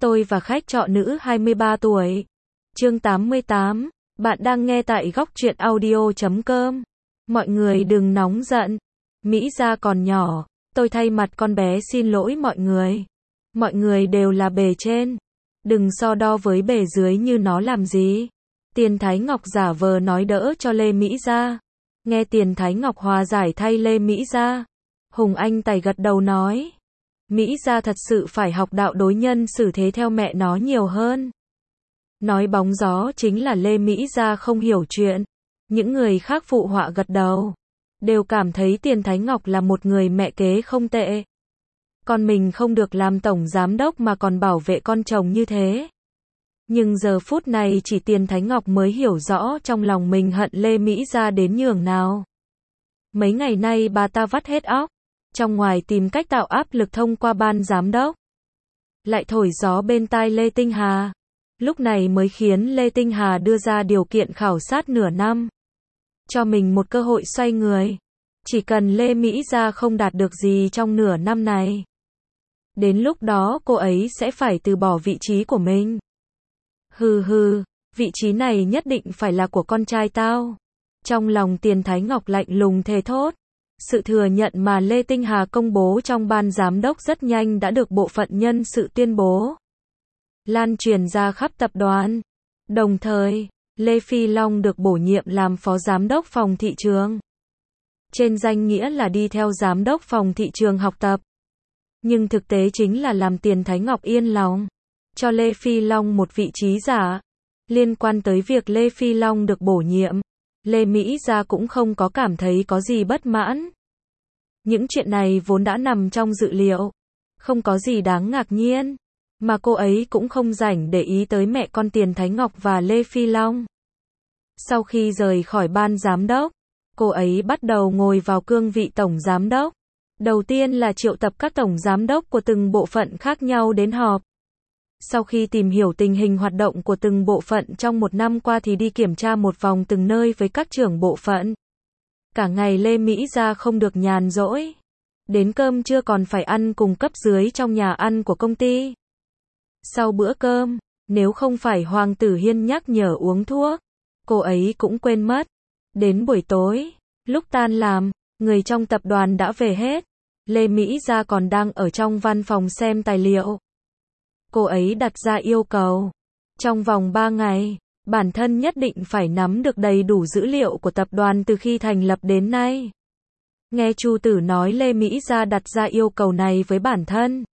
Tôi và khách trọ nữ 23 tuổi. Chương 88. Bạn đang nghe tại góc truyện audio.com. Mọi người đừng nóng giận. Mỹ Gia còn nhỏ. Tôi thay mặt con bé xin lỗi mọi người. Mọi người đều là bề trên. Đừng so đo với bề dưới như nó làm gì. Tiền Thái Ngọc giả vờ nói đỡ cho Lê Mỹ Gia. Nghe Tiền Thái Ngọc hòa giải thay Lê Mỹ Gia. Hùng Anh Tài gật đầu nói. Mỹ Gia thật sự phải học đạo đối nhân xử thế theo mẹ nó nhiều hơn. Nói bóng gió chính là Lê Mỹ Gia không hiểu chuyện. Những người khác phụ họa gật đầu. Đều cảm thấy Tiền Thái Ngọc là một người mẹ kế không tệ. Con mình không được làm tổng giám đốc mà còn bảo vệ con chồng như thế. Nhưng giờ phút này chỉ Tiền Thái Ngọc mới hiểu rõ trong lòng mình hận Lê Mỹ Gia đến nhường nào. Mấy ngày nay bà ta vắt hết óc, trong ngoài tìm cách tạo áp lực thông qua ban giám đốc. Lại thổi gió bên tai Lê Tinh Hà. Lúc này mới khiến Lê Tinh Hà đưa ra điều kiện khảo sát nửa năm. Cho mình một cơ hội xoay người. Chỉ cần Lê Mỹ Gia không đạt được gì trong nửa năm này. Đến lúc đó cô ấy sẽ phải từ bỏ vị trí của mình. Hừ, vị trí này nhất định phải là của con trai tao. Trong lòng Tiền Thái Ngọc lạnh lùng thề thốt. Sự thừa nhận mà Lê Tinh Hà công bố trong ban giám đốc rất nhanh đã được bộ phận nhân sự tuyên bố. Lan truyền ra khắp tập đoàn. Đồng thời, Lê Phi Long được bổ nhiệm làm phó giám đốc phòng thị trường. Trên danh nghĩa là đi theo giám đốc phòng thị trường học tập. Nhưng thực tế chính là làm Tiền Thái Ngọc yên lòng. Cho Lê Phi Long một vị trí giả. Liên quan tới việc Lê Phi Long được bổ nhiệm, Lê Mỹ Gia cũng không có cảm thấy có gì bất mãn. Những chuyện này vốn đã nằm trong dự liệu. Không có gì đáng ngạc nhiên. Mà cô ấy cũng không rảnh để ý tới mẹ con Tiền Thái Ngọc và Lê Phi Long. Sau khi rời khỏi ban giám đốc, cô ấy bắt đầu ngồi vào cương vị tổng giám đốc. Đầu tiên là triệu tập các tổng giám đốc của từng bộ phận khác nhau đến họp. Sau khi tìm hiểu tình hình hoạt động của từng bộ phận trong một năm qua thì đi kiểm tra một vòng từng nơi với các trưởng bộ phận. Cả ngày Lê Mỹ Gia không được nhàn rỗi. Đến cơm trưa còn phải ăn cùng cấp dưới trong nhà ăn của công ty. Sau bữa cơm, nếu không phải Hoàng Tử Hiên nhắc nhở uống thuốc, cô ấy cũng quên mất. Đến buổi tối, lúc tan làm, người trong tập đoàn đã về hết. Lê Mỹ Gia còn đang ở trong văn phòng xem tài liệu. Cô ấy đặt ra yêu cầu. Trong vòng 3 ngày, bản thân nhất định phải nắm được đầy đủ dữ liệu của tập đoàn từ khi thành lập đến nay. Nghe Chu Tử nói Lê Mỹ Gia đặt ra yêu cầu này với bản thân.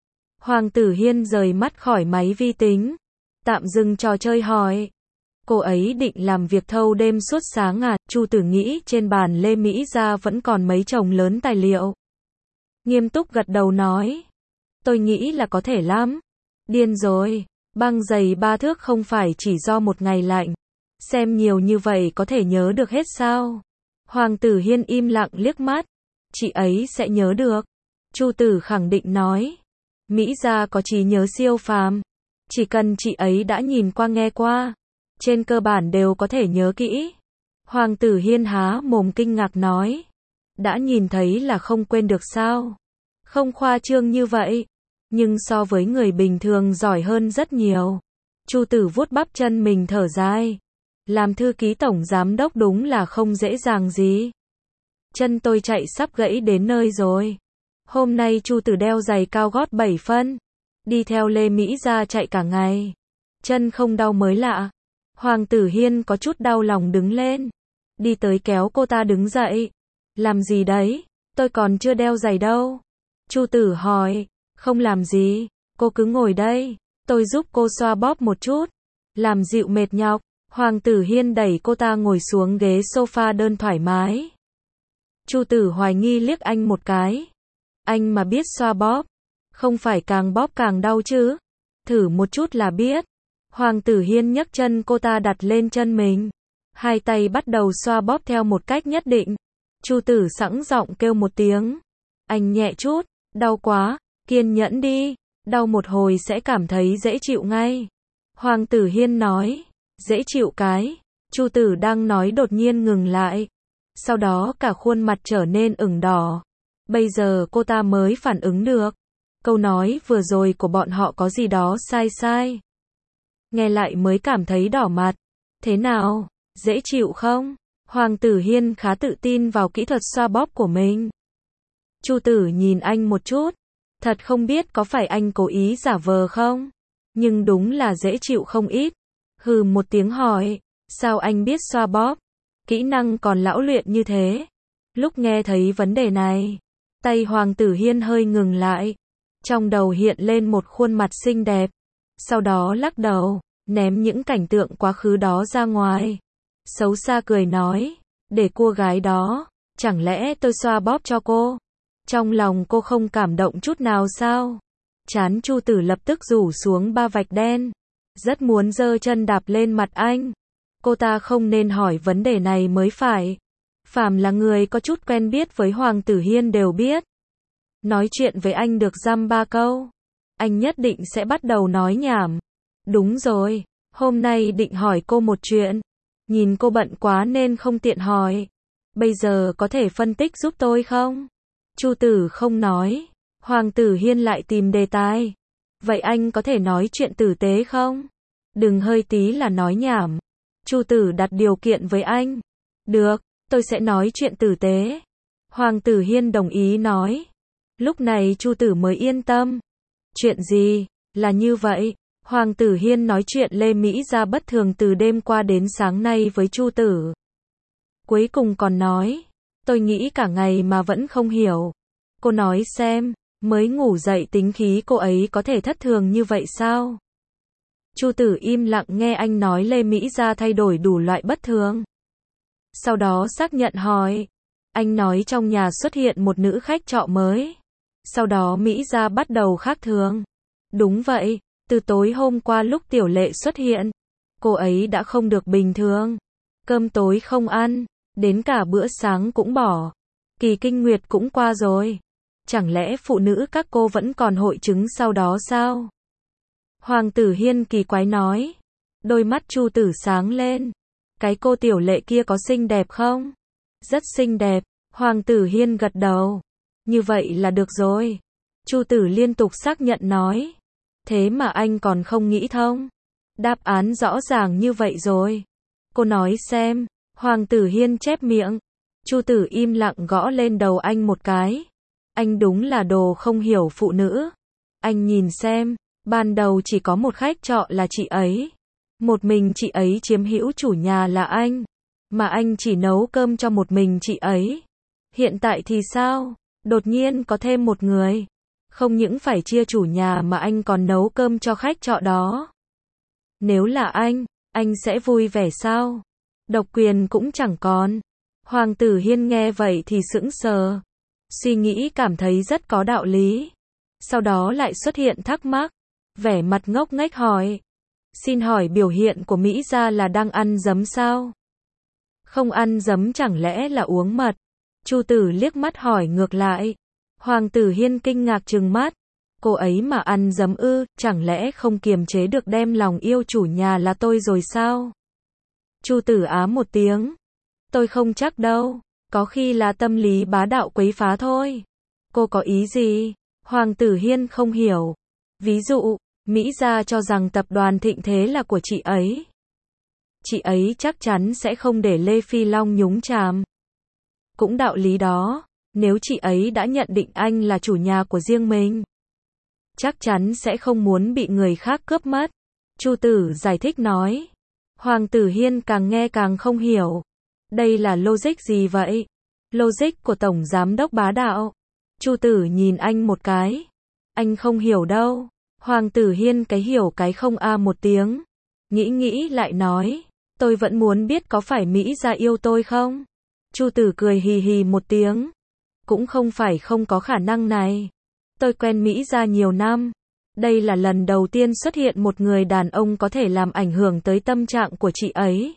Hoàng Tử Hiên rời mắt khỏi máy vi tính. Tạm dừng trò chơi hỏi. Cô ấy định làm việc thâu đêm suốt sáng à? Chu Tử nghĩ trên bàn Lê Mỹ Gia vẫn còn mấy chồng lớn tài liệu. Nghiêm túc gật đầu nói. Tôi nghĩ là có thể lắm. Điên rồi. Băng giày 3 thước không phải chỉ do một ngày lạnh. Xem nhiều như vậy có thể nhớ được hết sao? Hoàng Tử Hiên im lặng liếc mắt. Chị ấy sẽ nhớ được. Chu Tử khẳng định nói. Mỹ Gia có trí nhớ siêu phàm. Chỉ cần chị ấy đã nhìn qua nghe qua, trên cơ bản đều có thể nhớ kỹ. Hoàng Tử Hiên há mồm kinh ngạc nói. Đã nhìn thấy là không quên được sao? Không khoa trương như vậy. Nhưng so với người bình thường giỏi hơn rất nhiều. Chu Tử vuốt bắp chân mình thở dài. Làm thư ký tổng giám đốc đúng là không dễ dàng gì. Chân tôi chạy sắp gãy đến nơi rồi. Hôm nay Chu Tử đeo giày cao gót 7 phân. Đi theo Lê Mỹ Gia chạy cả ngày. Chân không đau mới lạ. Hoàng Tử Hiên có chút đau lòng đứng lên. Đi tới kéo cô ta đứng dậy. Làm gì đấy? Tôi còn chưa đeo giày đâu. Chu Tử hỏi. Không làm gì. Cô cứ ngồi đây. Tôi giúp cô xoa bóp một chút. Làm dịu mệt nhọc. Hoàng Tử Hiên đẩy cô ta ngồi xuống ghế sofa đơn thoải mái. Chu Tử hoài nghi liếc anh một cái. Anh mà biết xoa bóp. Không phải càng bóp càng đau chứ? Thử một chút là biết. Hoàng Tử Hiên nhấc chân cô ta đặt lên chân mình. Hai tay bắt đầu xoa bóp theo một cách nhất định. Chu Tử sẵn giọng kêu một tiếng. Anh nhẹ chút. Đau quá. Kiên nhẫn đi. Đau một hồi sẽ cảm thấy dễ chịu ngay. Hoàng Tử Hiên nói. Dễ chịu cái. Chu Tử đang nói đột nhiên ngừng lại. Sau đó cả khuôn mặt trở nên ửng đỏ. Bây giờ cô ta mới phản ứng được. câu nói vừa rồi của bọn họ có gì đó sai sai. Nghe lại mới cảm thấy đỏ mặt. Thế nào, dễ chịu không? Hoàng Tử Hiên khá tự tin vào kỹ thuật xoa bóp của mình. Chu Tử nhìn anh một chút. Thật không biết có phải anh cố ý giả vờ không? Nhưng đúng là dễ chịu không ít. Hừ một tiếng hỏi. Sao anh biết xoa bóp? Kỹ năng còn lão luyện như thế. Lúc nghe thấy vấn đề này, tay Hoàng Tử Hiên hơi ngừng lại. Trong đầu hiện lên một khuôn mặt xinh đẹp. Sau đó lắc đầu, ném những cảnh tượng quá khứ đó ra ngoài. Xấu xa cười nói, để cô gái đó, chẳng lẽ tôi xoa bóp cho cô? Trong lòng cô không cảm động chút nào sao? Trán Chu Tử lập tức rủ xuống ba vạch đen. Rất muốn giơ chân đạp lên mặt anh. Cô ta không nên hỏi vấn đề này mới phải. Phàm là người có chút quen biết với Hoàng Tử Hiên đều biết. Nói chuyện với anh được dăm ba câu, anh nhất định sẽ bắt đầu nói nhảm. Đúng rồi, hôm nay định hỏi cô một chuyện. Nhìn cô bận quá nên không tiện hỏi. Bây giờ có thể phân tích giúp tôi không? Chu Tử không nói. Hoàng Tử Hiên lại tìm đề tài. Vậy anh có thể nói chuyện tử tế không? Đừng hơi tí là nói nhảm. Chu Tử đặt điều kiện với anh. Được, tôi sẽ nói chuyện tử tế. Hoàng Tử Hiên đồng ý nói. Lúc này Chu Tử mới yên tâm. Chuyện gì? Là như vậy. Hoàng Tử Hiên nói chuyện Lê Mỹ Gia bất thường từ đêm qua đến sáng nay với Chu Tử. Cuối cùng còn nói. Tôi nghĩ cả ngày mà vẫn không hiểu. Cô nói xem, mới ngủ dậy tính khí cô ấy có thể thất thường như vậy sao? Chu Tử im lặng nghe anh nói Lê Mỹ Gia thay đổi đủ loại bất thường. Sau đó xác nhận hỏi. Anh nói trong nhà xuất hiện một nữ khách trọ mới. Sau đó Mỹ Gia bắt đầu khác thường. Đúng vậy, từ tối hôm qua lúc Tiểu Lệ xuất hiện, cô ấy đã không được bình thường. Cơm tối không ăn, đến cả bữa sáng cũng bỏ. Kỳ kinh nguyệt cũng qua rồi. Chẳng lẽ phụ nữ các cô vẫn còn hội chứng sau đó sao? Hoàng Tử Hiên kỳ quái nói. Đôi mắt Chu Tử sáng lên. Cái cô Tiểu Lệ kia có xinh đẹp không? Rất xinh đẹp. Hoàng Tử Hiên gật đầu. Như vậy là được rồi. Chu Tử liên tục xác nhận nói. Thế mà anh còn không nghĩ thông. Đáp án rõ ràng như vậy rồi. Cô nói xem. Hoàng Tử Hiên chép miệng. Chu Tử im lặng gõ lên đầu anh một cái. Anh đúng là đồ không hiểu phụ nữ. Anh nhìn xem, ban đầu chỉ có một khách trọ là chị ấy. Một mình chị ấy chiếm hữu chủ nhà là anh. Mà anh chỉ nấu cơm cho một mình chị ấy. Hiện tại thì sao? Đột nhiên có thêm một người. Không những phải chia chủ nhà mà anh còn nấu cơm cho khách trọ đó. Nếu là anh sẽ vui vẻ sao? Độc quyền cũng chẳng còn. Hoàng Tử Hiên nghe vậy thì sững sờ. Suy nghĩ cảm thấy rất có đạo lý. Sau đó lại xuất hiện thắc mắc. Vẻ mặt ngốc nghếch hỏi. Xin hỏi biểu hiện của Mỹ Gia là đang ăn giấm sao? Không ăn giấm chẳng lẽ là uống mật? Chu Tử liếc mắt hỏi ngược lại. Hoàng Tử Hiên kinh ngạc trừng mắt. Cô ấy mà ăn giấm ư, chẳng lẽ không kiềm chế được đem lòng yêu chủ nhà là tôi rồi sao? Chu Tử á một tiếng. Tôi không chắc đâu, có khi là tâm lý bá đạo quấy phá thôi. Cô có ý gì? Hoàng Tử Hiên không hiểu. Ví dụ, Mỹ Gia cho rằng tập đoàn Thịnh Thế là của chị ấy. Chị ấy chắc chắn sẽ không để Lê Phi Long nhúng chàm. Cũng đạo lý đó, nếu chị ấy đã nhận định anh là chủ nhà của riêng mình, chắc chắn sẽ không muốn bị người khác cướp mất. Chu Tử giải thích nói. Hoàng Tử Hiên càng nghe càng không hiểu. Đây là logic gì vậy? Logic của Tổng Giám đốc bá đạo. Chu Tử nhìn anh một cái. Anh không hiểu đâu. Hoàng Tử Hiên cái hiểu cái không a một tiếng. Nghĩ lại nói. Tôi vẫn muốn biết có phải Mỹ Gia yêu tôi không? Chu Tử cười hì hì một tiếng. Cũng không phải không có khả năng này. Tôi quen Mỹ Gia nhiều năm. Đây là lần đầu tiên xuất hiện một người đàn ông có thể làm ảnh hưởng tới tâm trạng của chị ấy.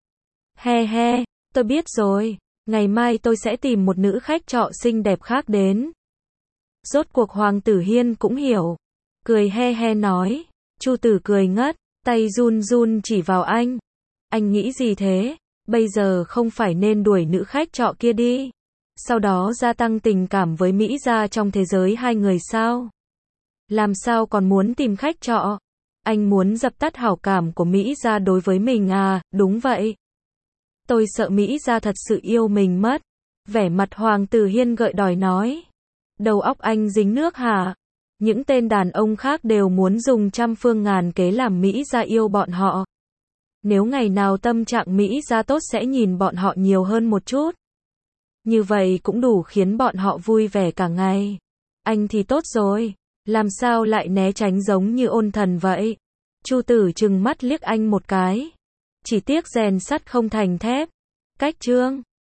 He he, tôi biết rồi. Ngày mai tôi sẽ tìm một nữ khách trọ xinh đẹp khác đến. Rốt cuộc Hoàng Tử Hiên cũng hiểu. Cười he he nói. Chu Tử cười ngất, tay run run chỉ vào anh. Anh nghĩ gì thế? Bây giờ không phải nên đuổi nữ khách trọ kia đi. Sau đó gia tăng tình cảm với Mỹ Gia trong thế giới hai người sao? Làm sao còn muốn tìm khách trọ? Anh muốn dập tắt hảo cảm của Mỹ Gia đối với mình à? Đúng vậy. Tôi sợ Mỹ Gia thật sự yêu mình mất. Vẻ mặt Hoàng Tử Hiên gợi đòi nói. Đầu óc anh dính nước hả? Những tên đàn ông khác đều muốn dùng trăm phương ngàn kế làm Mỹ Gia yêu bọn họ. Nếu ngày nào tâm trạng Mỹ Gia tốt sẽ nhìn bọn họ nhiều hơn một chút. Như vậy cũng đủ khiến bọn họ vui vẻ cả ngày. Anh thì tốt rồi. Làm sao lại né tránh giống như ôn thần vậy? Chu Tử trừng mắt liếc anh một cái. Chỉ tiếc rèn sắt không thành thép. Cách chương